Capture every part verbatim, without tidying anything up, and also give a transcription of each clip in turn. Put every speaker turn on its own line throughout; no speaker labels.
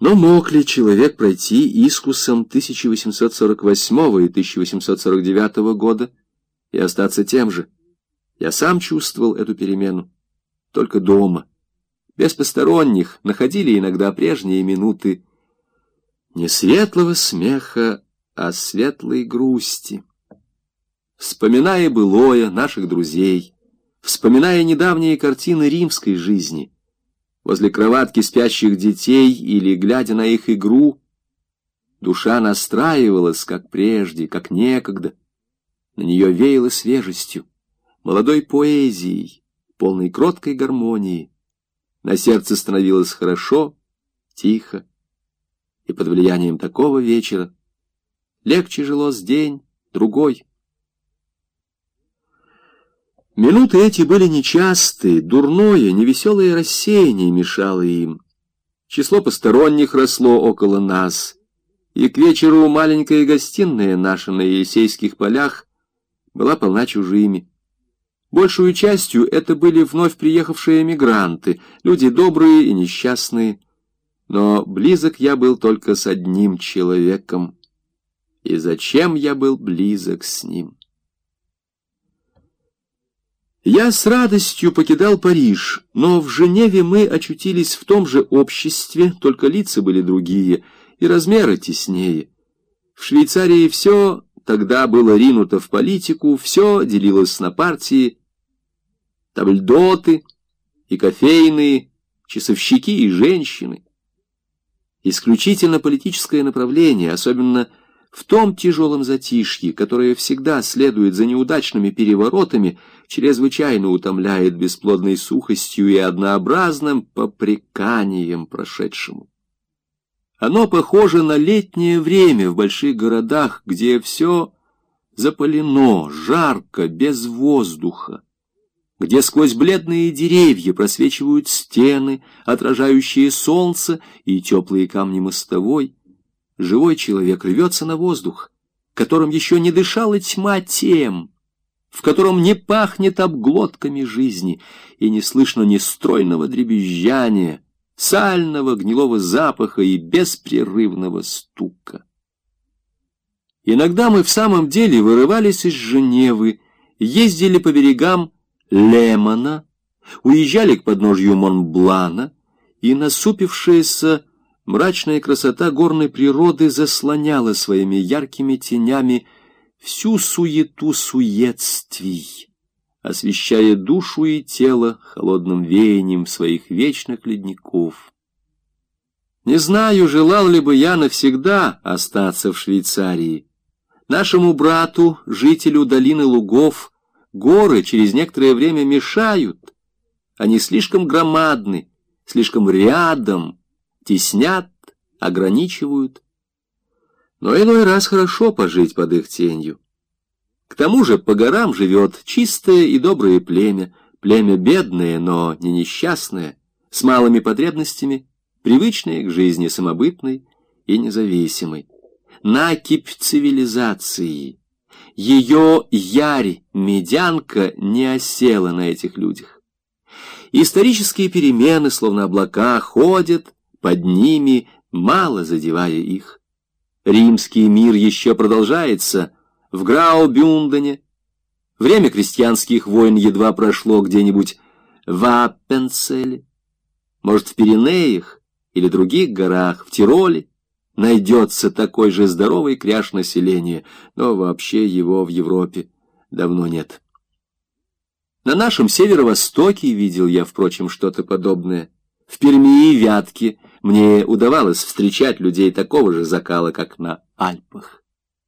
Но мог ли человек пройти искусом тысяча восемьсот сорок восьмого и тысяча восемьсот сорок девятого года и остаться тем же? Я сам чувствовал эту перемену. Только дома, без посторонних, находили иногда прежние минуты не светлого смеха, а светлой грусти. Вспоминая былое, наших друзей, вспоминая недавние картины римской жизни, возле кроватки спящих детей или глядя на их игру, душа настраивалась, как прежде, как некогда. На нее веяло свежестью, молодой поэзией, полной кроткой гармонии. На сердце становилось хорошо, тихо, и под влиянием такого вечера легче жилось день, другой. Минуты эти были нечастые, дурное, невеселое рассеяние мешало им. Число посторонних росло около нас, и к вечеру маленькая гостиная наша на Елисейских полях была полна чужими. Большую частью это были вновь приехавшие эмигранты, люди добрые и несчастные. Но близок я был только с одним человеком. И зачем я был близок с ним? Я с радостью покидал Париж, но в Женеве мы очутились в том же обществе, только лица были другие и размеры теснее. В Швейцарии все тогда было ринуто в политику, все делилось на партии, табльдоты и кофейные, часовщики и женщины. Исключительно политическое направление, особенно в том тяжелом затишье, которое всегда следует за неудачными переворотами, чрезвычайно утомляет бесплодной сухостью и однообразным попреканием прошедшему. Оно похоже на летнее время в больших городах, где все запалено, жарко, без воздуха, где сквозь бледные деревья просвечивают стены, отражающие солнце и теплые камни мостовой. Живой человек рвется на воздух, которым еще не дышала тьма тем, в котором не пахнет обглотками жизни и не слышно ни стройного дребезжания, сального гнилого запаха и беспрерывного стука. Иногда мы в самом деле вырывались из Женевы, ездили по берегам Лемана, уезжали к подножью Монблана, и насупившаяся мрачная красота горной природы заслоняла своими яркими тенями всю суету суетствий, освещая душу и тело холодным веянием своих вечных ледников. Не знаю, желал ли бы я навсегда остаться в Швейцарии. Нашему брату, жителю долины лугов, горы через некоторое время мешают. Они слишком громадны, слишком рядом, теснят, ограничивают. Но иной раз хорошо пожить под их тенью. К тому же по горам живет чистое и доброе племя, племя бедное, но не несчастное, с малыми потребностями, привычное к жизни самобытной и независимой. Накипь цивилизации, ее ярь, медянка не осела на этих людях. Исторические перемены, словно облака, ходят под ними, мало задевая их. Римский мир еще продолжается в Граубюндене. Время крестьянских войн едва прошло где-нибудь в Аппенцелле. Может, в Пиренеях или других горах, в Тироле, найдется такой же здоровый кряж населения, но вообще его в Европе давно нет. На нашем северо-востоке видел я, впрочем, что-то подобное. В Перми и Вятке мне удавалось встречать людей такого же закала, как на Альпах.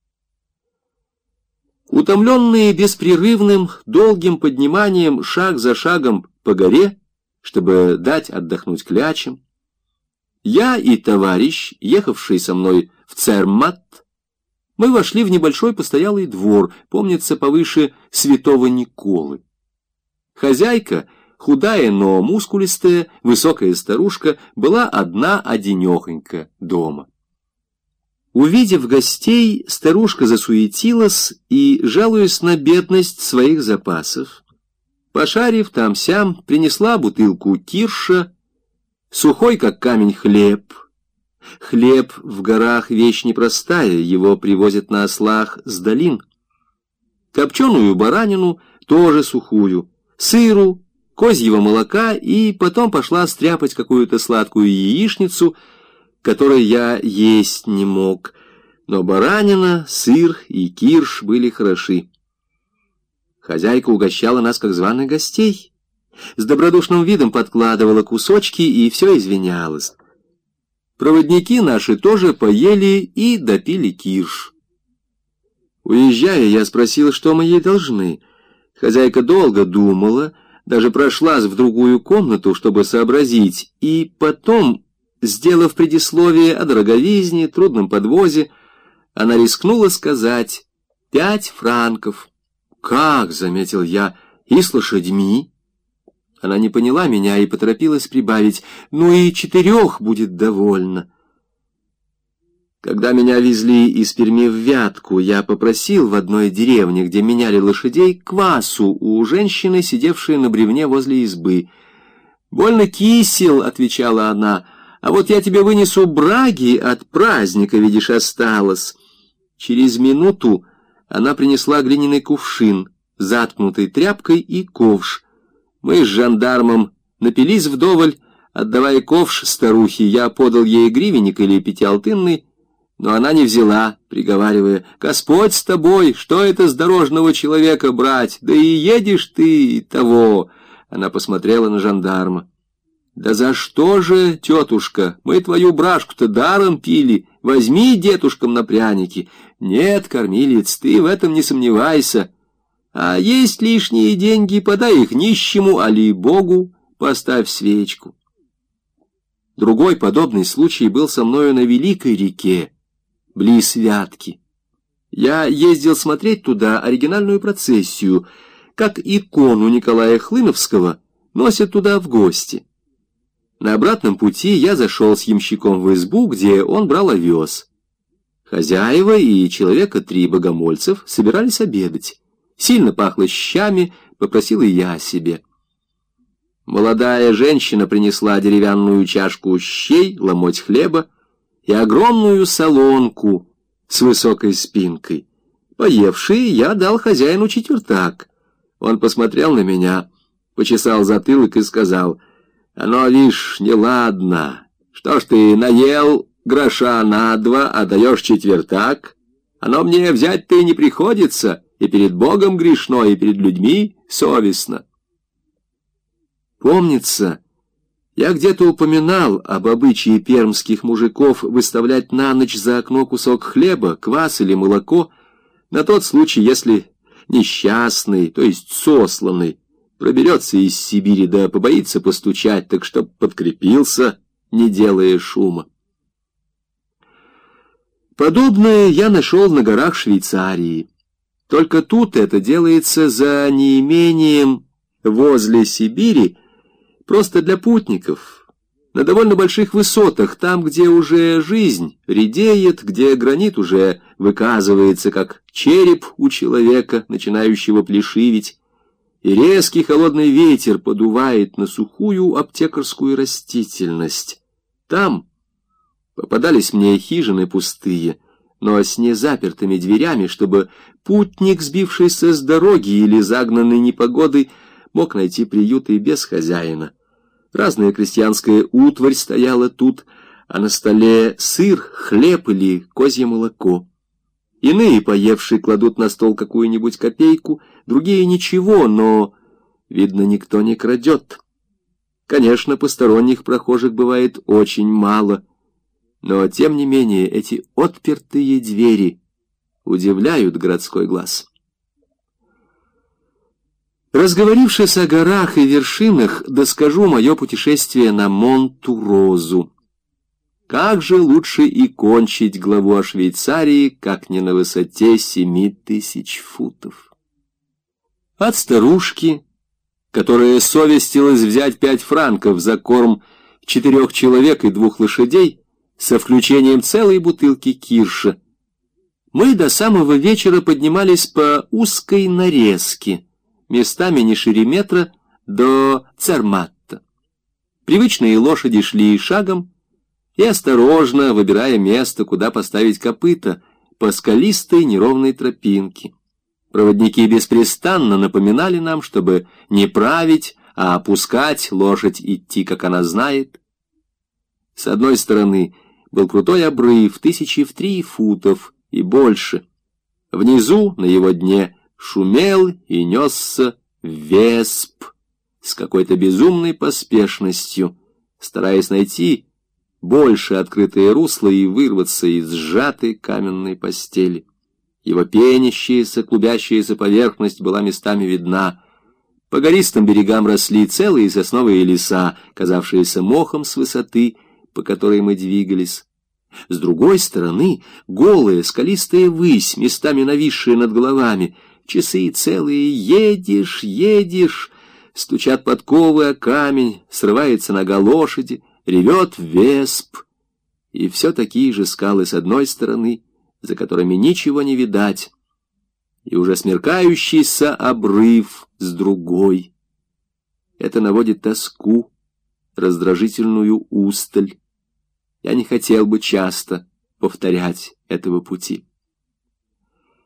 Утомленные беспрерывным, долгим подниманием шаг за шагом по горе, чтобы дать отдохнуть клячам, я и товарищ, ехавший со мной в Цермат, мы вошли в небольшой постоялый двор, помнится, повыше Святого Николы. Хозяйка, худая, но мускулистая, высокая старушка, была одна-одинехонька дома. Увидев гостей, старушка засуетилась и, жалуясь на бедность своих запасов, пошарив там-сям, принесла бутылку кирша, сухой, как камень, хлеб, Хлеб в горах — вещь непростая, его привозят на ослах с долин. Копченую баранину, тоже сухую, сыру, козьего молока, и потом пошла стряпать какую-то сладкую яичницу, которой я есть не мог. Но баранина, сыр и кирш были хороши. Хозяйка угощала нас, как званых гостей. С добродушным видом подкладывала кусочки и все извинялась. Проводники наши тоже поели и допили кирш. Уезжая, я спросил, что мы ей должны. Хозяйка долго думала, даже прошлась в другую комнату, чтобы сообразить, и потом, сделав предисловие о дороговизне, трудном подвозе, она рискнула сказать «пять франков». «Как?» — заметил я, — «и с лошадьми?» Она не поняла меня и поторопилась прибавить: «Ну и четырех будет довольно». Когда меня везли из Перми в Вятку, я попросил в одной деревне, где меняли лошадей, квасу у женщины, сидевшей на бревне возле избы. «Больно кисел», — отвечала она, — «а вот я тебе вынесу браги, от праздника, видишь, осталось». Через минуту она принесла глиняный кувшин, заткнутый тряпкой, и ковш. Мы с жандармом напились вдоволь, отдавая ковш старухе. Я подал ей гривенник или пятиалтынный, но она не взяла, приговаривая: «Господь с тобой, что это с дорожного человека брать? Да и едешь ты того!» Она посмотрела на жандарма. «Да за что же, тетушка, мы твою брашку-то даром пили, возьми детушкам на пряники». «Нет, кормилец, ты в этом не сомневайся. А есть лишние деньги, подай их нищему, али Богу, поставь свечку». Другой подобный случай был со мною на Великой реке, близ Вятки. Я ездил смотреть туда оригинальную процессию, как икону Николая Хлыновского носят туда в гости. На обратном пути я зашел с ямщиком в избу, где он брал овес. Хозяева и человека три богомольцев собирались обедать. Сильно пахло щами, попросил и я себе. Молодая женщина принесла деревянную чашку щей, ломоть хлеба и огромную солонку с высокой спинкой. Поевший, я дал хозяину четвертак. Он посмотрел на меня, почесал затылок и сказал: «Оно, вишь, неладно. Что ж ты наел гроша на два, а даешь четвертак? Оно мне взять-то и не приходится, и перед Богом грешно, и перед людьми совестно». Помнится, я где-то упоминал об обычае пермских мужиков выставлять на ночь за окно кусок хлеба, квас или молоко, на тот случай, если несчастный, то есть сосланный, проберется из Сибири, да побоится постучать, так чтоб подкрепился, не делая шума. Подобное я нашел на горах Швейцарии. Только тут это делается за неимением возле Сибири, просто для путников, на довольно больших высотах, там, где уже жизнь редеет, где гранит уже выказывается, как череп у человека, начинающего плешивить, и резкий холодный ветер подувает на сухую аптекарскую растительность. Там попадались мне хижины пустые, но с незапертыми дверями, чтобы путник, сбившийся с дороги или загнанный непогодой, мог найти приют и без хозяина. Разная крестьянская утварь стояла тут, а на столе сыр, хлеб или козье молоко. Иные, поевшие, кладут на стол какую-нибудь копейку, другие ничего, но, видно, никто не крадет. Конечно, посторонних прохожих бывает очень мало, но, тем не менее, эти отпертые двери удивляют городской глаз. Разговорившись о горах и вершинах, доскажу мое путешествие на Монтурозу. Как же лучше и кончить главу о Швейцарии, как не на высоте семи тысяч футов? От старушки, которая совестилась взять пять франков за корм четырех человек и двух лошадей, со включением целой бутылки кирша, мы до самого вечера поднимались по узкой нарезке, местами не шире метра, до Церматта. Привычные лошади шли шагом, и осторожно выбирая место, куда поставить копыта, по скалистой неровной тропинке. Проводники беспрестанно напоминали нам, чтобы не править, а опускать лошадь, идти, как она знает. С одной стороны был крутой обрыв, тысячи в три футов и больше. Внизу, на его дне, шумел и несся весп с какой-то безумной поспешностью, стараясь найти больше открытое русло и вырваться из сжатой каменной постели. Его пенящаяся, клубящаяся поверхность была местами видна. По гористым берегам росли целые сосновые леса, казавшиеся мохом с высоты, по которой мы двигались. С другой стороны голая скалистая высь, местами нависшая над головами. Часы целые, едешь, едешь, стучат подковы о камень, срывается нога лошади, ревет весп. И все такие же скалы с одной стороны, за которыми ничего не видать, и уже смеркающийся обрыв с другой. Это наводит тоску, раздражительную усталь. Я не хотел бы часто повторять этого пути.